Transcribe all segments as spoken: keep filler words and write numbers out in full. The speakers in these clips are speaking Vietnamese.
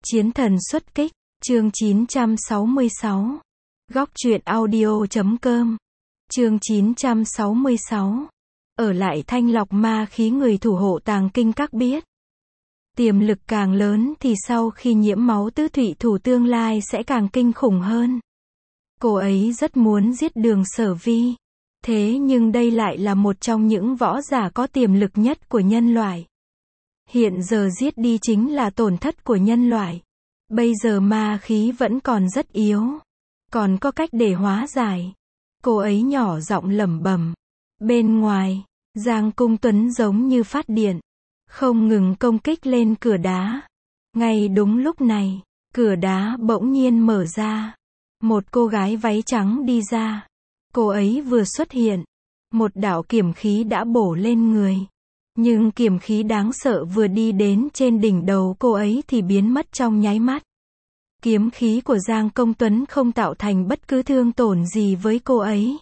Chiến thần xuất kích, chương chín trăm sáu mươi sáu. Góc truyện audio chấm com. Chương chín trăm sáu mươi sáu. Ở lại thanh lọc ma khí người thủ hộ tàng kinh các biết. Tiềm lực càng lớn thì sau khi nhiễm máu tứ thủy thủ tương lai sẽ càng kinh khủng hơn. Cô ấy rất muốn giết Đường Sở Vi. Thế nhưng đây lại là một trong những võ giả có tiềm lực nhất của nhân loại. Hiện giờ giết đi chính là tổn thất của nhân loại. Bây giờ ma khí vẫn còn rất yếu. Còn có cách để hóa giải. Cô ấy nhỏ giọng lẩm bẩm. Bên ngoài, Giang Cung Tuấn giống như phát điện. Không ngừng công kích lên cửa đá. Ngay đúng lúc này, cửa đá bỗng nhiên mở ra. Một cô gái váy trắng đi ra. Cô ấy vừa xuất hiện. Một đạo kiếm khí đã bổ lên người. Nhưng kiếm khí đáng sợ vừa đi đến trên đỉnh đầu cô ấy thì biến mất trong nháy mắt. Kiếm khí của Giang Công Tuấn không tạo thành bất cứ thương tổn gì với cô ấy.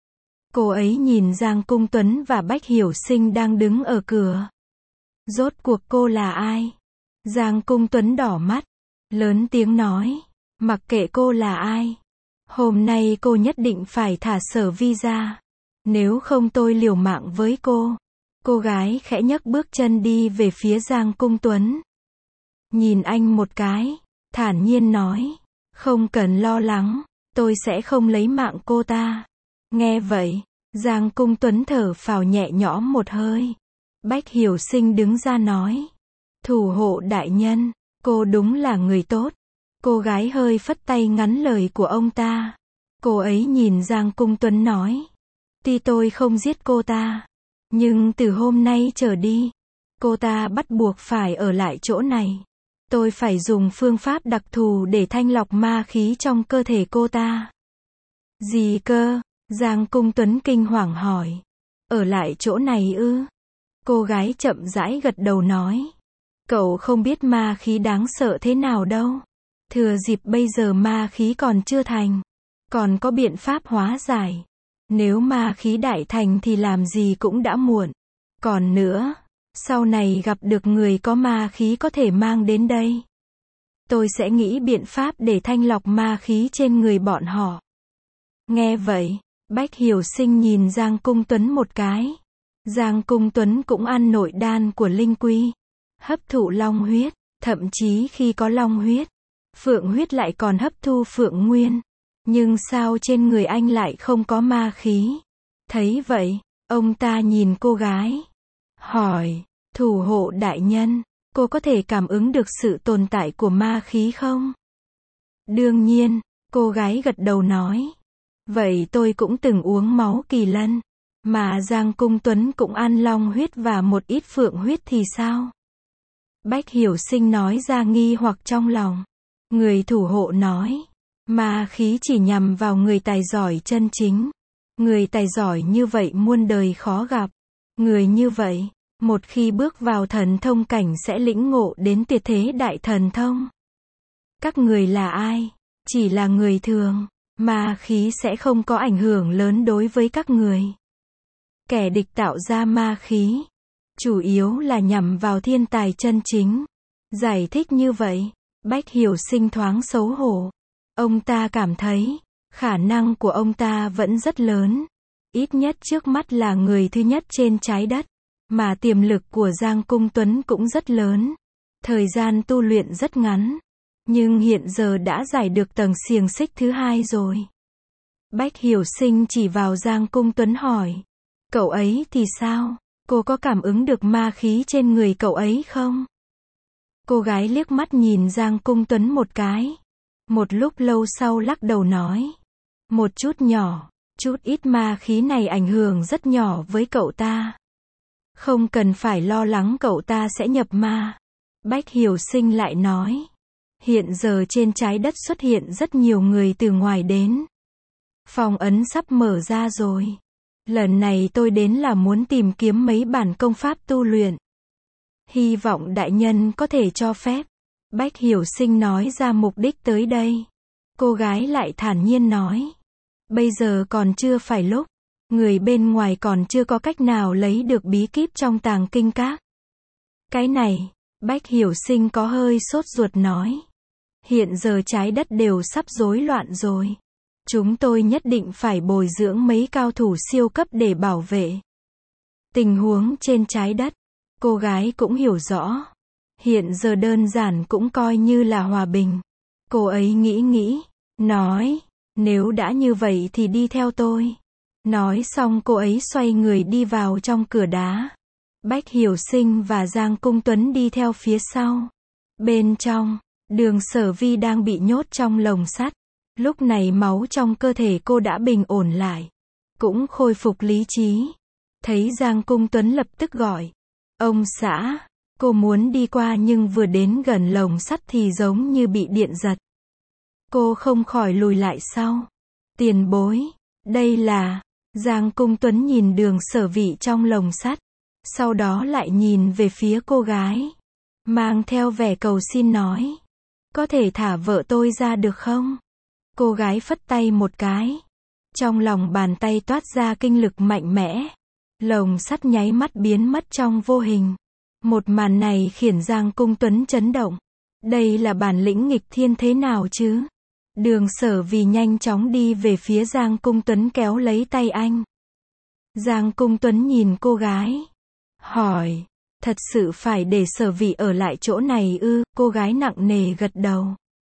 Cô ấy nhìn Giang Cung Tuấn và Bách Hiểu Sinh đang đứng ở cửa. Rốt cuộc cô là ai? Giang Cung Tuấn đỏ mắt, lớn tiếng nói, mặc kệ cô là ai. Hôm nay cô nhất định phải thả Sở Vi ra. Nếu không tôi liều mạng với cô. Cô gái khẽ nhấc bước chân đi về phía Giang Cung Tuấn. Nhìn anh một cái, thản nhiên nói, không cần lo lắng, tôi sẽ không lấy mạng cô ta. Nghe vậy, Giang Cung Tuấn thở phào nhẹ nhõm một hơi. Bách Hiểu Sinh đứng ra nói, thủ hộ đại nhân, cô đúng là người tốt. Cô gái hơi phất tay ngắn lời của ông ta. Cô ấy nhìn Giang Cung Tuấn nói, tuy tôi không giết cô ta, nhưng từ hôm nay trở đi, cô ta bắt buộc phải ở lại chỗ này. Tôi phải dùng phương pháp đặc thù để thanh lọc ma khí trong cơ thể cô ta. Gì cơ? Giang Cung Tuấn kinh hoàng hỏi. Ở lại chỗ này ư? Cô gái chậm rãi gật đầu nói. Cậu không biết ma khí đáng sợ thế nào đâu. Thừa dịp bây giờ ma khí còn chưa thành. Còn có biện pháp hóa giải. Nếu ma khí đại thành thì làm gì cũng đã muộn. Còn nữa, sau này gặp được người có ma khí có thể mang đến đây. Tôi sẽ nghĩ biện pháp để thanh lọc ma khí trên người bọn họ. Nghe vậy, Bách Hiểu Sinh nhìn Giang Cung Tuấn một cái. Giang Cung Tuấn cũng ăn nội đan của Linh Quy. Hấp thụ long huyết, thậm chí khi có long huyết, phượng huyết lại còn hấp thu phượng nguyên. Nhưng sao trên người anh lại không có ma khí? Thấy vậy, ông ta nhìn cô gái. Hỏi, thủ hộ đại nhân, cô có thể cảm ứng được sự tồn tại của ma khí không? Đương nhiên, cô gái gật đầu nói. Vậy tôi cũng từng uống máu kỳ lân. Mà Giang Cung Tuấn cũng ăn long huyết và một ít phượng huyết thì sao? Bách Hiểu Sinh nói ra nghi hoặc trong lòng. Người thủ hộ nói. Ma khí chỉ nhằm vào người tài giỏi chân chính. Người tài giỏi như vậy muôn đời khó gặp. Người như vậy, một khi bước vào thần thông cảnh sẽ lĩnh ngộ đến tuyệt thế đại thần thông. Các người là ai? Chỉ là người thường. Ma khí sẽ không có ảnh hưởng lớn đối với các người. Kẻ địch tạo ra ma khí, chủ yếu là nhằm vào thiên tài chân chính. Giải thích như vậy, Bách Hiểu Sinh thoáng xấu hổ. Ông ta cảm thấy, khả năng của ông ta vẫn rất lớn. Ít nhất trước mắt là người thứ nhất trên trái đất. Mà tiềm lực của Giang Cung Tuấn cũng rất lớn. Thời gian tu luyện rất ngắn. Nhưng hiện giờ đã giải được tầng xiềng xích thứ hai rồi. Bách Hiểu Sinh chỉ vào Giang Cung Tuấn hỏi. Cậu ấy thì sao? Cô có cảm ứng được ma khí trên người cậu ấy không? Cô gái liếc mắt nhìn Giang Cung Tuấn một cái. Một lúc lâu sau lắc đầu nói. Một chút nhỏ, chút ít ma khí này ảnh hưởng rất nhỏ với cậu ta. Không cần phải lo lắng cậu ta sẽ nhập ma. Bách Hiểu Sinh lại nói. Hiện giờ trên trái đất xuất hiện rất nhiều người từ ngoài đến. Phong ấn sắp mở ra rồi. Lần này tôi đến là muốn tìm kiếm mấy bản công pháp tu luyện. Hy vọng đại nhân có thể cho phép. Bách Hiểu Sinh nói ra mục đích tới đây. Cô gái lại thản nhiên nói. Bây giờ còn chưa phải lúc. Người bên ngoài còn chưa có cách nào lấy được bí kíp trong tàng kinh các. Cái này, Bách Hiểu Sinh có hơi sốt ruột nói. Hiện giờ trái đất đều sắp rối loạn rồi. Chúng tôi nhất định phải bồi dưỡng mấy cao thủ siêu cấp để bảo vệ tình huống trên trái đất. Cô gái cũng hiểu rõ. Hiện giờ đơn giản cũng coi như là hòa bình. Cô ấy nghĩ nghĩ, nói, nếu đã như vậy thì đi theo tôi. Nói xong cô ấy xoay người đi vào trong cửa đá. Bách Hiểu Sinh và Giang Cung Tuấn đi theo phía sau. Bên trong, Đường Sở Vi đang bị nhốt trong lồng sắt. Lúc này máu trong cơ thể cô đã bình ổn lại, cũng khôi phục lý trí. Thấy Giang Cung Tuấn lập tức gọi, ông xã. Cô muốn đi qua nhưng vừa đến gần lồng sắt thì giống như bị điện giật. Cô không khỏi lùi lại sau. Tiền bối, đây là... Giang Cung Tuấn nhìn Đường Sở Vi trong lồng sắt, sau đó lại nhìn về phía cô gái, mang theo vẻ cầu xin nói, có thể thả vợ tôi ra được không? Cô gái phất tay một cái. Trong lòng bàn tay toát ra kinh lực mạnh mẽ. Lồng sắt nháy mắt biến mất trong vô hình. Một màn này khiến Giang Cung Tuấn chấn động. Đây là bản lĩnh nghịch thiên thế nào chứ? Đường Sở Vi nhanh chóng đi về phía Giang Cung Tuấn kéo lấy tay anh. Giang Cung Tuấn nhìn cô gái, hỏi, thật sự phải để Sở Vi ở lại chỗ này ư? Cô gái nặng nề gật đầu.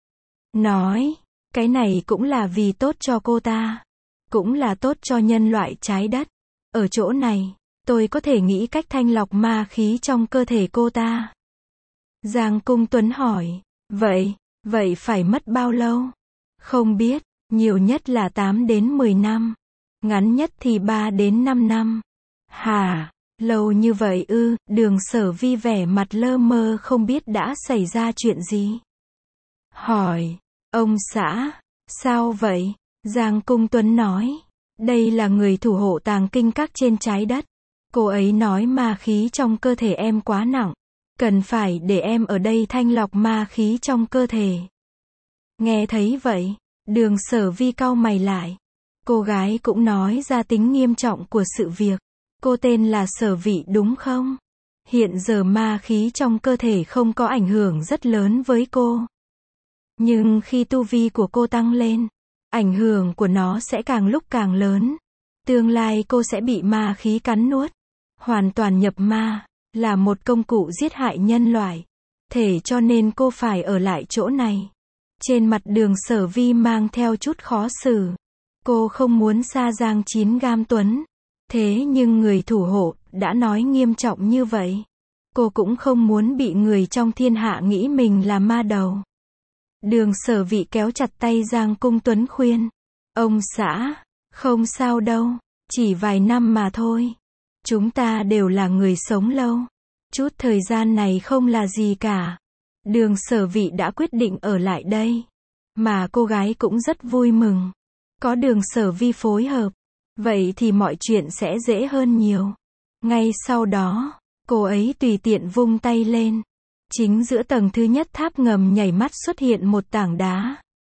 Nói, cái này cũng là vì tốt cho cô ta. Cũng là tốt cho nhân loại trái đất. Ở chỗ này, tôi có thể nghĩ cách thanh lọc ma khí trong cơ thể cô ta. Giang Cung Tuấn hỏi, vậy, vậy phải mất bao lâu? Không biết, nhiều nhất là tám đến mười năm. Ngắn nhất thì ba đến năm năm. Hả, lâu như vậy ư? Đường Sở Vi vẻ mặt lơ mơ không biết đã xảy ra chuyện gì. Hỏi, ông xã, sao vậy? Giang Cung Tuấn nói, đây là người thủ hộ tàng kinh các trên trái đất. Cô ấy nói ma khí trong cơ thể em quá nặng. Cần phải để em ở đây thanh lọc ma khí trong cơ thể. Nghe thấy vậy, Đường Sở Vi cau mày lại. Cô gái cũng nói ra tính nghiêm trọng của sự việc. Cô tên là Sở Vi đúng không? Hiện giờ ma khí trong cơ thể không có ảnh hưởng rất lớn với cô. Nhưng khi tu vi của cô tăng lên, ảnh hưởng của nó sẽ càng lúc càng lớn. Tương lai cô sẽ bị ma khí cắn nuốt. Hoàn toàn nhập ma, là một công cụ giết hại nhân loại. Thế cho nên cô phải ở lại chỗ này. Trên mặt Đường Sở Vi mang theo chút khó xử. Cô không muốn xa Giang Chín Gam Tuấn. Thế nhưng người thủ hộ đã nói nghiêm trọng như vậy. Cô cũng không muốn bị người trong thiên hạ nghĩ mình là ma đầu. Đường Sở Vi kéo chặt tay Giang Cung Tuấn khuyên. Ông xã, không sao đâu, chỉ vài năm mà thôi. Chúng ta đều là người sống lâu. Chút thời gian này không là gì cả. Đường Sở Vi đã quyết định ở lại đây. Mà cô gái cũng rất vui mừng. Có Đường Sở Vi phối hợp. Vậy thì mọi chuyện sẽ dễ hơn nhiều. Ngay sau đó, cô ấy tùy tiện vung tay lên. Chính giữa tầng thứ nhất tháp ngầm nhảy mắt xuất hiện một tảng đá.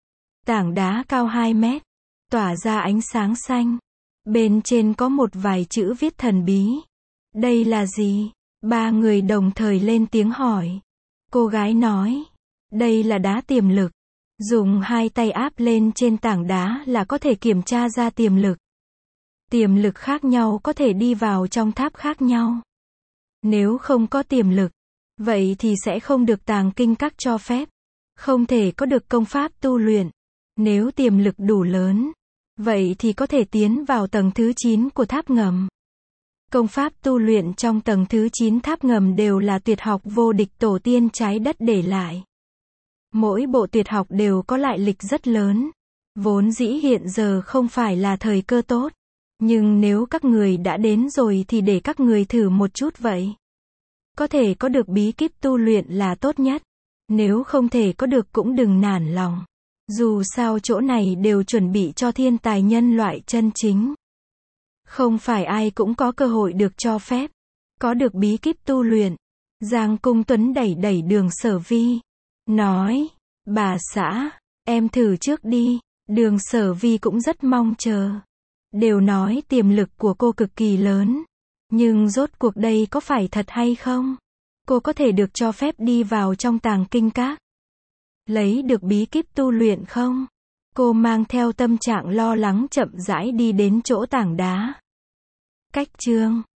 Tảng đá cao hai mét. Tỏa ra ánh sáng xanh. Bên trên có một vài chữ viết thần bí. Đây là gì? Ba người đồng thời lên tiếng hỏi. Cô gái nói. Đây là đá tiềm lực. Dùng hai tay áp lên trên tảng đá là có thể kiểm tra ra tiềm lực. Tiềm lực khác nhau có thể đi vào trong tháp khác nhau. Nếu không có tiềm lực, vậy thì sẽ không được tàng kinh các cho phép. Không thể có được công pháp tu luyện. Nếu tiềm lực đủ lớn, vậy thì có thể tiến vào tầng thứ chín của tháp ngầm. Công pháp tu luyện trong tầng thứ chín tháp ngầm đều là tuyệt học vô địch tổ tiên trái đất để lại. Mỗi bộ tuyệt học đều có lại lịch rất lớn. Vốn dĩ hiện giờ không phải là thời cơ tốt. Nhưng nếu các người đã đến rồi thì để các người thử một chút vậy. Có thể có được bí kíp tu luyện là tốt nhất. Nếu không thể có được cũng đừng nản lòng. Dù sao chỗ này đều chuẩn bị cho thiên tài nhân loại chân chính. Không phải ai cũng có cơ hội được cho phép. Có được bí kíp tu luyện. Giang Cung Tuấn đẩy đẩy Đường Sở Vi. Nói, bà xã, em thử trước đi. Đường Sở Vi cũng rất mong chờ. Đều nói tiềm lực của cô cực kỳ lớn. Nhưng rốt cuộc đây có phải thật hay không? Cô có thể được cho phép đi vào trong tàng kinh các. lấy được bí kíp tu luyện không? Cô mang theo tâm trạng lo lắng chậm rãi đi đến chỗ tảng đá. Cách chương